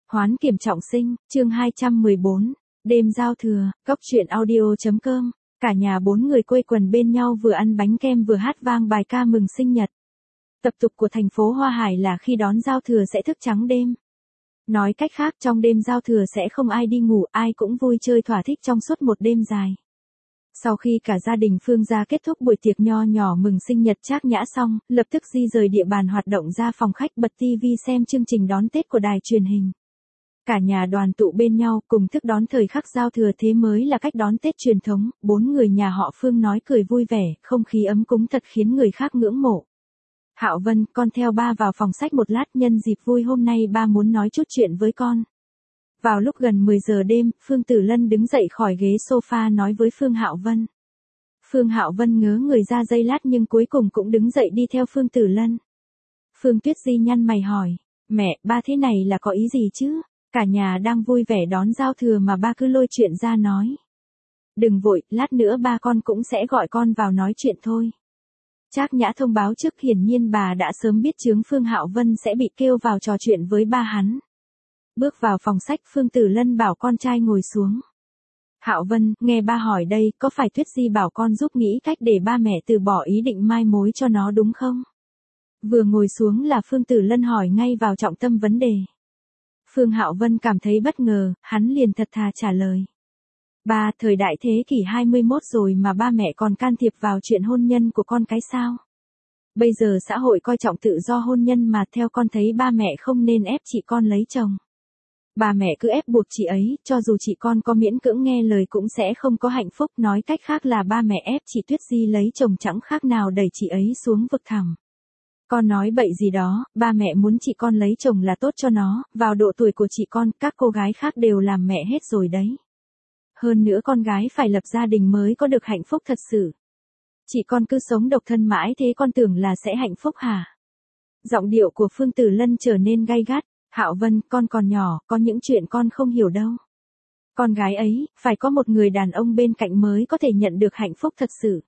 Hoán kiểm trọng sinh, chương 214, đêm giao thừa, cốc truyện audio.com, cả nhà 4 người quây quần bên nhau vừa ăn bánh kem vừa hát vang bài ca mừng sinh nhật. Tập tục của thành phố Hoa Hải là khi đón giao thừa sẽ thức trắng đêm. Nói cách khác trong đêm giao thừa sẽ không ai đi ngủ, ai cũng vui chơi thỏa thích trong suốt một đêm dài. Sau khi cả gia đình Phương gia kết thúc buổi tiệc nho nhỏ mừng sinh nhật Trác Nhã xong, lập tức di rời địa bàn hoạt động ra phòng khách bật TV xem chương trình đón Tết của đài truyền hình. Cả nhà đoàn tụ bên nhau cùng thức đón thời khắc giao thừa, thế mới là cách đón Tết truyền thống. 4 người nhà họ Phương nói cười vui vẻ, không khí ấm cúng thật khiến người khác ngưỡng mộ. Hạo Vân, con theo ba vào phòng sách một lát, nhân dịp vui hôm nay ba muốn nói chút chuyện với con. Vào lúc gần 10 giờ đêm, Phương Tử Lân đứng dậy khỏi ghế sofa nói với Phương Hạo Vân. Phương Hạo Vân ngớ người ra giây lát nhưng cuối cùng cũng đứng dậy đi theo Phương Tử Lân. Phương Tuyết Di nhăn mày hỏi, mẹ, ba thế này là có ý gì chứ? Cả nhà đang vui vẻ đón giao thừa mà ba cứ lôi chuyện ra nói. Đừng vội, lát nữa ba con cũng sẽ gọi con vào nói chuyện thôi. Trác Nhã thông báo trước, hiển nhiên bà đã sớm biết chướng Phương Hạo Vân sẽ bị kêu vào trò chuyện với ba hắn. Bước vào phòng sách, Phương Tử Lân bảo con trai ngồi xuống. Hạo Vân, nghe ba hỏi đây, có phải Tuyết Di bảo con giúp nghĩ cách để ba mẹ từ bỏ ý định mai mối cho nó đúng không? Vừa ngồi xuống là Phương Tử Lân hỏi ngay vào trọng tâm vấn đề. Phương Hạo Vân cảm thấy bất ngờ, hắn liền thật thà trả lời. Ba, thời đại thế kỷ 21 rồi mà ba mẹ còn can thiệp vào chuyện hôn nhân của con cái sao? Bây giờ xã hội coi trọng tự do hôn nhân mà, theo con thấy ba mẹ không nên ép chị con lấy chồng. Bà mẹ cứ ép buộc chị ấy, cho dù chị con có miễn cưỡng nghe lời cũng sẽ không có hạnh phúc. Nói cách khác là ba mẹ ép chị Tuyết Di lấy chồng chẳng khác nào đẩy chị ấy xuống vực thẳm. Con nói bậy gì đó, ba mẹ muốn chị con lấy chồng là tốt cho nó, vào độ tuổi của chị con, các cô gái khác đều làm mẹ hết rồi đấy. Hơn nữa con gái phải lập gia đình mới có được hạnh phúc thật sự. Chị con cứ sống độc thân mãi thế con tưởng là sẽ hạnh phúc hả? Giọng điệu của Phương Tử Lân trở nên gay gắt. Hạo Vân, con còn nhỏ, có những chuyện con không hiểu đâu. Con gái ấy, phải có một người đàn ông bên cạnh mới có thể nhận được hạnh phúc thật sự.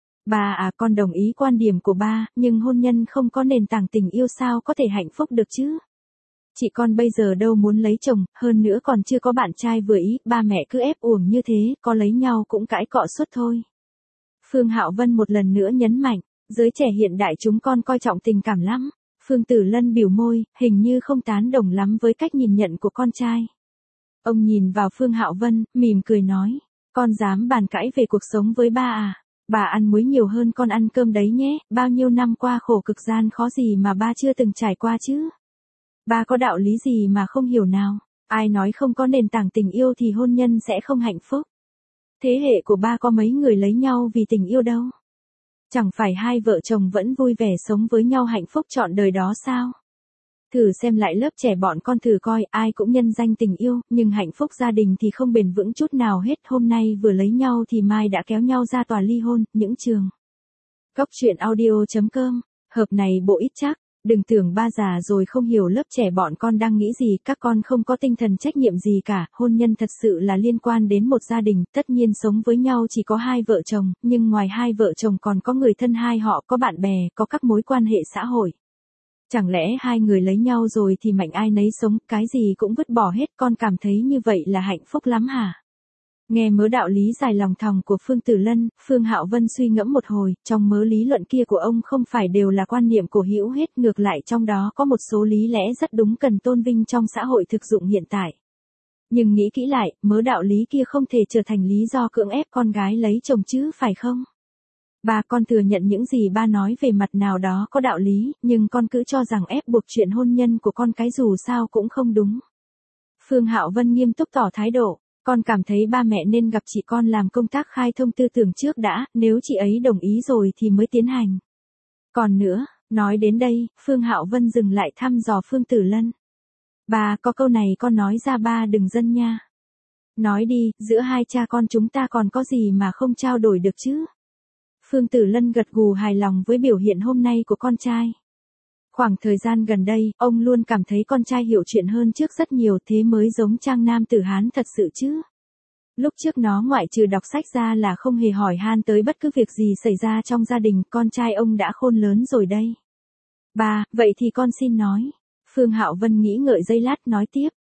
Ba à, con đồng ý quan điểm của ba, nhưng hôn nhân không có nền tảng tình yêu sao có thể hạnh phúc được chứ? Chị con bây giờ đâu muốn lấy chồng, hơn nữa còn chưa có bạn trai vừa ý, ba mẹ cứ ép uổng như thế, có lấy nhau cũng cãi cọ suốt thôi. Phương Hạo Vân một lần nữa nhấn mạnh, giới trẻ hiện đại chúng con coi trọng tình cảm lắm. Phương Tử Lân bĩu môi, hình như không tán đồng lắm với cách nhìn nhận của con trai. Ông nhìn vào Phương Hạo Vân, mỉm cười nói, con dám bàn cãi về cuộc sống với ba à? Bà ăn muối nhiều hơn con ăn cơm đấy nhé, bao nhiêu năm qua khổ cực gian khó gì mà ba chưa từng trải qua chứ? Ba có đạo lý gì mà không hiểu nào? Ai nói không có nền tảng tình yêu thì hôn nhân sẽ không hạnh phúc? Thế hệ của ba có mấy người lấy nhau vì tình yêu đâu? Chẳng phải hai vợ chồng vẫn vui vẻ sống với nhau hạnh phúc trọn đời đó sao? Thử xem lại lớp trẻ bọn con thử coi, ai cũng nhân danh tình yêu, nhưng hạnh phúc gia đình thì không bền vững chút nào hết. Hôm nay vừa lấy nhau thì mai đã kéo nhau ra tòa ly hôn. Những trường cốc truyện audio.com, hợp này bộ ít chắc. Đừng tưởng ba già rồi không hiểu lớp trẻ bọn con đang nghĩ gì, các con không có tinh thần trách nhiệm gì cả. Hôn nhân thật sự là liên quan đến một gia đình, tất nhiên sống với nhau chỉ có hai vợ chồng, nhưng ngoài hai vợ chồng còn có người thân hai họ, có bạn bè, có các mối quan hệ xã hội. Chẳng lẽ hai người lấy nhau rồi thì mạnh ai nấy sống, cái gì cũng vứt bỏ hết, con cảm thấy như vậy là hạnh phúc lắm hả? Nghe mớ đạo lý dài lòng thòng của Phương Tử Lân, Phương Hạo Vân suy ngẫm một hồi, trong mớ lý luận kia của ông không phải đều là quan niệm cổ hữu hết, ngược lại trong đó có một số lý lẽ rất đúng cần tôn vinh trong xã hội thực dụng hiện tại. Nhưng nghĩ kỹ lại, mớ đạo lý kia không thể trở thành lý do cưỡng ép con gái lấy chồng chứ phải không? Ba, con thừa nhận những gì ba nói về mặt nào đó có đạo lý, nhưng con cứ cho rằng ép buộc chuyện hôn nhân của con cái dù sao cũng không đúng. Phương Hạo Vân nghiêm túc tỏ thái độ. Con cảm thấy ba mẹ nên gặp chị con làm công tác khai thông tư tưởng trước đã, nếu chị ấy đồng ý rồi thì mới tiến hành. Còn nữa, nói đến đây, Phương Hạo Vân dừng lại thăm dò Phương Tử Lân. Ba, có câu này con nói ra ba đừng giận nha. Nói đi, giữa hai cha con chúng ta còn có gì mà không trao đổi được chứ? Phương Tử Lân gật gù hài lòng với biểu hiện hôm nay của con trai. Khoảng thời gian gần đây, ông luôn cảm thấy con trai hiểu chuyện hơn trước rất nhiều, thế mới giống trang nam tử Hán thật sự chứ. Lúc trước nó ngoại trừ đọc sách ra là không hề hỏi han tới bất cứ việc gì xảy ra trong gia đình, con trai ông đã khôn lớn rồi đây. Ba, vậy thì con xin nói. Phương Hạo Vân nghĩ ngợi giây lát nói tiếp,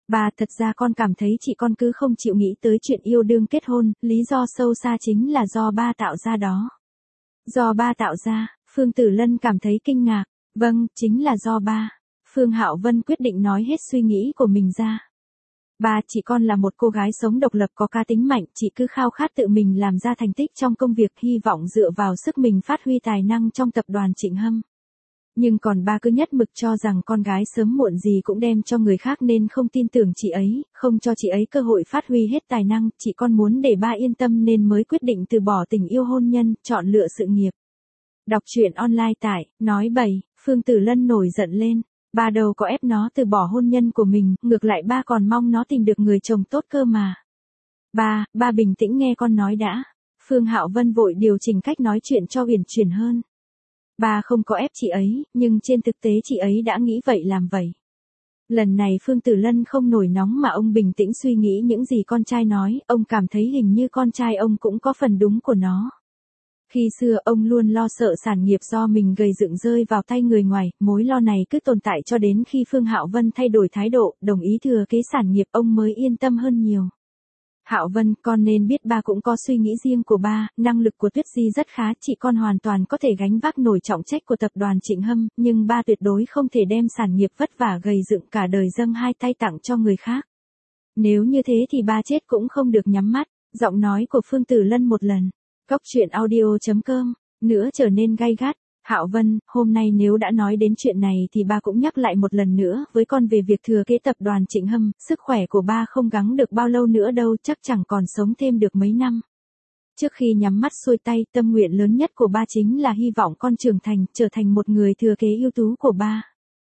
Ba, thật ra con cảm thấy chị con cứ không chịu nghĩ tới chuyện yêu đương kết hôn, lý do sâu xa chính là do ba tạo ra đó. Do ba tạo ra, Phương Tử Lân cảm thấy kinh ngạc. Vâng, chính là do ba. Phương Hạo Vân quyết định nói hết suy nghĩ của mình ra. Ba, chị con là một cô gái sống độc lập có cá tính mạnh, chị cứ khao khát tự mình làm ra thành tích trong công việc, hy vọng dựa vào sức mình phát huy tài năng trong tập đoàn Trịnh Hâm. Nhưng còn ba cứ nhất mực cho rằng con gái sớm muộn gì cũng đem cho người khác nên không tin tưởng chị ấy, không cho chị ấy cơ hội phát huy hết tài năng, chị con muốn để ba yên tâm nên mới quyết định từ bỏ tình yêu hôn nhân, chọn lựa sự nghiệp. Đọc truyện online tại, nói bậy, Phương Tử Lân nổi giận lên. Ba đâu có ép nó từ bỏ hôn nhân của mình, ngược lại ba còn mong nó tìm được người chồng tốt cơ mà. Ba bình tĩnh nghe con nói đã. Phương Hạo Vân vội điều chỉnh cách nói chuyện cho uyển chuyển hơn. Ba không có ép chị ấy, nhưng trên thực tế chị ấy đã nghĩ vậy làm vậy. Lần này Phương Tử Lân không nổi nóng mà ông bình tĩnh suy nghĩ những gì con trai nói, ông cảm thấy hình như con trai ông cũng có phần đúng của nó. Khi xưa ông luôn lo sợ sản nghiệp do mình gây dựng rơi vào tay người ngoài, mối lo này cứ tồn tại cho đến khi Phương Hạo Vân thay đổi thái độ, đồng ý thừa kế sản nghiệp ông mới yên tâm hơn nhiều. Hạo Vân, con nên biết ba cũng có suy nghĩ riêng của ba, năng lực của Tuyết Di rất khá, chị con hoàn toàn có thể gánh vác nổi trọng trách của tập đoàn Trịnh Hâm, nhưng ba tuyệt đối không thể đem sản nghiệp vất vả gầy dựng cả đời dâng hai tay tặng cho người khác. Nếu như thế thì ba chết cũng không được nhắm mắt, giọng nói của Phương Tử Lân một lần. Cốc truyện audio.com, nữa trở nên gay gắt. Hạo Vân, hôm nay nếu đã nói đến chuyện này thì ba cũng nhắc lại một lần nữa với con về việc thừa kế tập đoàn Trịnh Hâm, sức khỏe của ba không gắng được bao lâu nữa đâu, chắc chẳng còn sống thêm được mấy năm. Trước khi nhắm mắt xuôi tay, tâm nguyện lớn nhất của ba chính là hy vọng con trưởng thành, trở thành một người thừa kế ưu tú của ba.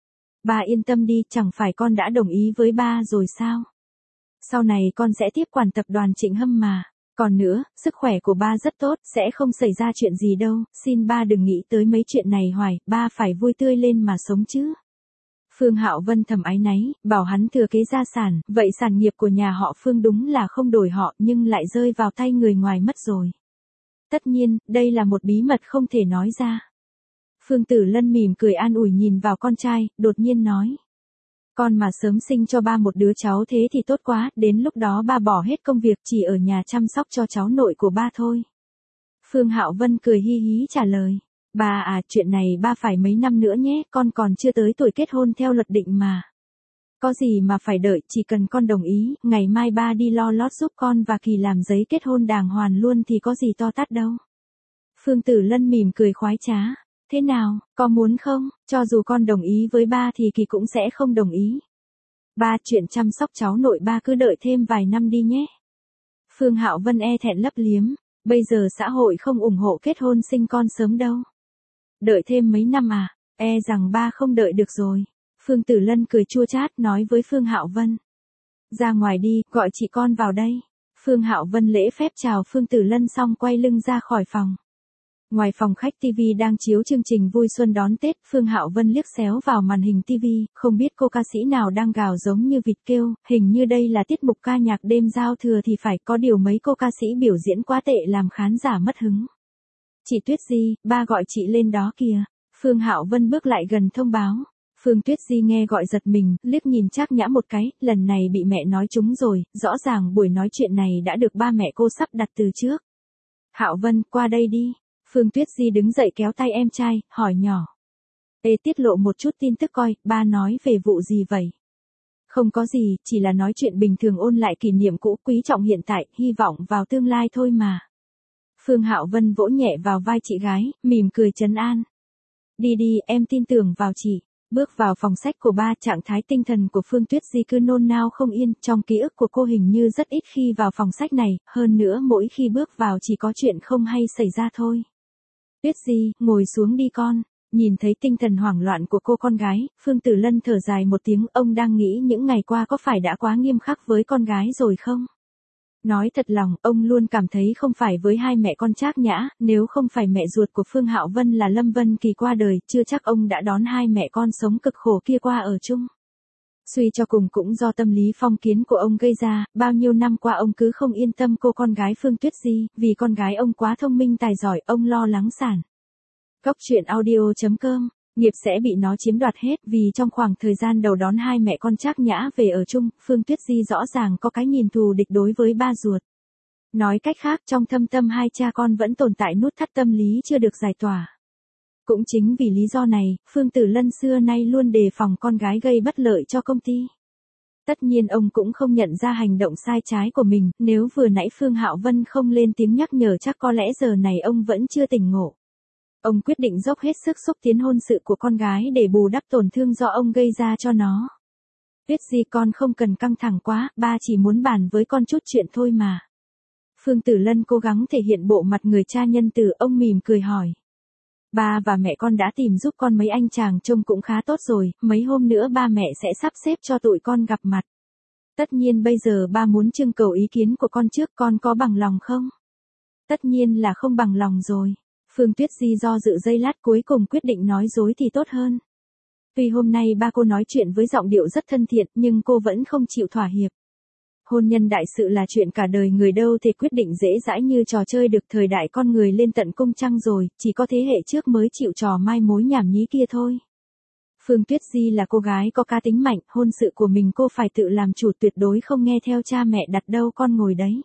Ba yên tâm đi, chẳng phải con đã đồng ý với ba rồi sao? Sau này con sẽ tiếp quản tập đoàn Trịnh Hâm mà. Còn nữa, sức khỏe của ba rất tốt, sẽ không xảy ra chuyện gì đâu, xin ba đừng nghĩ tới mấy chuyện này hoài, ba phải vui tươi lên mà sống chứ. Phương Hạo Vân thầm áy náy, bảo hắn thừa kế gia sản, vậy sản nghiệp của nhà họ Phương đúng là không đổi họ nhưng lại rơi vào tay người ngoài mất rồi. Tất nhiên, đây là một bí mật không thể nói ra. Phương Tử Lân mỉm cười an ủi nhìn vào con trai, đột nhiên nói. Con mà sớm sinh cho ba một đứa cháu thế thì tốt quá, đến lúc đó ba bỏ hết công việc chỉ ở nhà chăm sóc cho cháu nội của ba thôi. Phương Hạo Vân cười hi hí trả lời. Ba à, chuyện này ba phải mấy năm nữa nhé, con còn chưa tới tuổi kết hôn theo luật định mà. Có gì mà phải đợi, chỉ cần con đồng ý, ngày mai ba đi lo lót giúp con và Kỳ làm giấy kết hôn đàng hoàng luôn thì có gì to tát đâu. Phương Tử Lân mỉm cười khoái trá. Thế nào, có muốn không? Cho dù con đồng ý với ba thì Kỳ cũng sẽ không đồng ý. Ba, chuyện chăm sóc cháu nội ba cứ đợi thêm vài năm đi nhé. Phương Hạo Vân e thẹn lấp liếm. Bây giờ xã hội không ủng hộ kết hôn sinh con sớm đâu. Đợi thêm mấy năm à? E rằng ba không đợi được rồi. Phương Tử Lân cười chua chát nói với Phương Hạo Vân. Ra ngoài đi, gọi chị con vào đây. Phương Hạo Vân lễ phép chào Phương Tử Lân xong quay lưng ra khỏi phòng. Ngoài phòng khách TV đang chiếu chương trình vui xuân đón Tết, Phương Hạo Vân liếc xéo vào màn hình TV, không biết cô ca sĩ nào đang gào giống như vịt kêu, hình như đây là tiết mục ca nhạc đêm giao thừa thì phải, có điều mấy cô ca sĩ biểu diễn quá tệ làm khán giả mất hứng. Chị Tuyết Di, ba gọi chị lên đó kìa. Phương Hạo Vân bước lại gần thông báo. Phương Tuyết Di nghe gọi giật mình, liếc nhìn Trác Nhã một cái, lần này bị mẹ nói trúng rồi, rõ ràng buổi nói chuyện này đã được ba mẹ cô sắp đặt từ trước. Hạo Vân, qua đây đi. Phương Tuyết Di đứng dậy kéo tay em trai, hỏi nhỏ. Ê, tiết lộ một chút tin tức coi, ba nói về vụ gì vậy? Không có gì, chỉ là nói chuyện bình thường ôn lại kỷ niệm cũ, quý trọng hiện tại, hy vọng vào tương lai thôi mà. Phương Hạo Vân vỗ nhẹ vào vai chị gái, mỉm cười trấn an. Đi đi, em tin tưởng vào chị. Bước vào phòng sách của ba, trạng thái tinh thần của Phương Tuyết Di cứ nôn nao không yên, trong ký ức của cô hình như rất ít khi vào phòng sách này, hơn nữa mỗi khi bước vào chỉ có chuyện không hay xảy ra thôi. Tuyết Di, ngồi xuống đi con. Nhìn thấy tinh thần hoảng loạn của cô con gái, Phương Tử Lân thở dài một tiếng, ông đang nghĩ những ngày qua có phải đã quá nghiêm khắc với con gái rồi không? Nói thật lòng, ông luôn cảm thấy không phải với hai mẹ con Trác Nhã, nếu không phải mẹ ruột của Phương Hạo Vân là Lâm Vân Kỳ qua đời, chưa chắc ông đã đón hai mẹ con sống cực khổ kia qua ở chung. Suy cho cùng cũng do tâm lý phong kiến của ông gây ra, bao nhiêu năm qua ông cứ không yên tâm cô con gái Phương Tuyết Di, vì con gái ông quá thông minh tài giỏi, ông lo lắng sản. Cốc truyện audio.com Nghiệp sẽ bị nó chiếm đoạt hết vì trong khoảng thời gian đầu đón hai mẹ con Trác Nhã về ở chung, Phương Tuyết Di rõ ràng có cái nhìn thù địch đối với ba ruột. Nói cách khác trong thâm tâm hai cha con vẫn tồn tại nút thắt tâm lý chưa được giải tỏa. Cũng chính vì lý do này, Phương Tử Lân xưa nay luôn đề phòng con gái gây bất lợi cho công ty. Tất nhiên ông cũng không nhận ra hành động sai trái của mình, nếu vừa nãy Phương Hạo Vân không lên tiếng nhắc nhở chắc có lẽ giờ này ông vẫn chưa tỉnh ngộ. Ông quyết định dốc hết sức xúc tiến hôn sự của con gái để bù đắp tổn thương do ông gây ra cho nó. Tuyết Di con không cần căng thẳng quá, ba chỉ muốn bàn với con chút chuyện thôi mà. Phương Tử Lân cố gắng thể hiện bộ mặt người cha nhân từ, ông mỉm cười hỏi. Ba và mẹ con đã tìm giúp con mấy anh chàng trông cũng khá tốt rồi, mấy hôm nữa ba mẹ sẽ sắp xếp cho tụi con gặp mặt. Tất nhiên bây giờ ba muốn trưng cầu ý kiến của con trước, con có bằng lòng không? Tất nhiên là không bằng lòng rồi. Phương Tuyết Di do dự giây lát cuối cùng quyết định nói dối thì tốt hơn. Tuy hôm nay ba cô nói chuyện với giọng điệu rất thân thiện nhưng cô vẫn không chịu thỏa hiệp. Hôn nhân đại sự là chuyện cả đời người đâu thể quyết định dễ dãi như trò chơi được, thời đại con người lên tận cung trăng rồi, chỉ có thế hệ trước mới chịu trò mai mối nhảm nhí kia thôi. Phương Tuyết Di là cô gái có cá tính mạnh, hôn sự của mình cô phải tự làm chủ, tuyệt đối không nghe theo cha mẹ đặt đâu con ngồi đấy.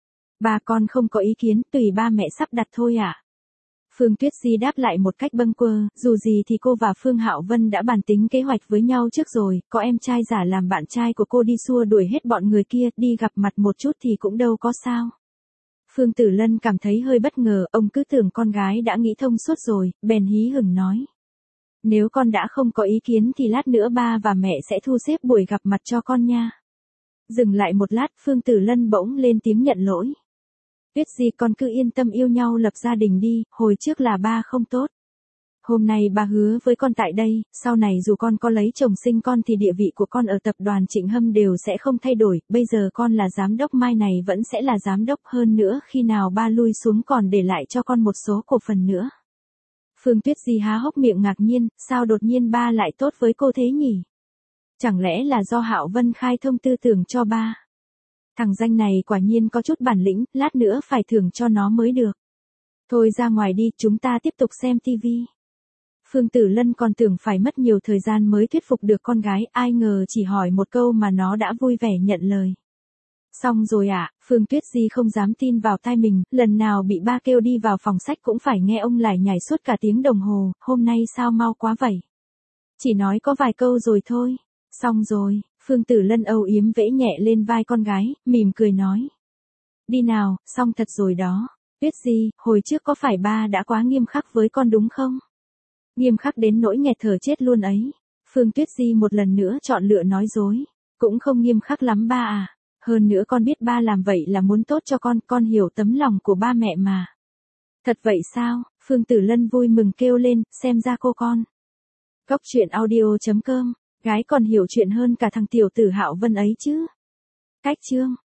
Ba con không có ý kiến, tùy ba mẹ sắp đặt thôi ạ. Phương Tuyết Di đáp lại một cách bâng quơ, dù gì thì cô và Phương Hạo Vân đã bàn tính kế hoạch với nhau trước rồi, có em trai giả làm bạn trai của cô đi xua đuổi hết bọn người kia, đi gặp mặt một chút thì cũng đâu có sao. Phương Tử Lân cảm thấy hơi bất ngờ, ông cứ tưởng con gái đã nghĩ thông suốt rồi, bèn hí hửng nói. Nếu con đã không có ý kiến thì lát nữa ba và mẹ sẽ thu xếp buổi gặp mặt cho con nha. Dừng lại một lát, Phương Tử Lân bỗng lên tiếng nhận lỗi. Tuyết Di con cứ yên tâm yêu nhau lập gia đình đi, hồi trước là ba không tốt. Hôm nay ba hứa với con tại đây, sau này dù con có lấy chồng sinh con thì địa vị của con ở tập đoàn Trịnh Hâm đều sẽ không thay đổi, bây giờ con là giám đốc, mai này vẫn sẽ là giám đốc, hơn nữa khi nào ba lui xuống còn để lại cho con một số cổ phần nữa. Phương Tuyết Di há hốc miệng ngạc nhiên, sao đột nhiên ba lại tốt với cô thế nhỉ? Chẳng lẽ là do Hạo Vân khai thông tư tưởng cho ba? Thằng danh này quả nhiên có chút bản lĩnh, lát nữa phải thưởng cho nó mới được. Thôi ra ngoài đi, chúng ta tiếp tục xem tivi. Phương Tử Lân còn tưởng phải mất nhiều thời gian mới thuyết phục được con gái, ai ngờ chỉ hỏi một câu mà nó đã vui vẻ nhận lời. Xong rồi ạ, Phương Tuyết Di không dám tin vào tai mình, lần nào bị ba kêu đi vào phòng sách cũng phải nghe ông lải nhải suốt cả tiếng đồng hồ, hôm nay sao mau quá vậy? Chỉ nói có vài câu rồi thôi. Xong rồi, Phương Tử Lân âu yếm vỗ nhẹ lên vai con gái, mỉm cười nói. Đi nào, xong thật rồi đó. Tuyết Di, hồi trước có phải ba đã quá nghiêm khắc với con đúng không? Nghiêm khắc đến nỗi nghẹt thở chết luôn ấy. Phương Tuyết Di một lần nữa chọn lựa nói dối. Cũng không nghiêm khắc lắm ba à. Hơn nữa con biết ba làm vậy là muốn tốt cho con hiểu tấm lòng của ba mẹ mà. Thật vậy sao? Phương Tử Lân vui mừng kêu lên, xem ra cô con. Góc truyện audio.com, gái còn hiểu chuyện hơn cả thằng tiểu tử Hạo Vân ấy chứ. Cách chương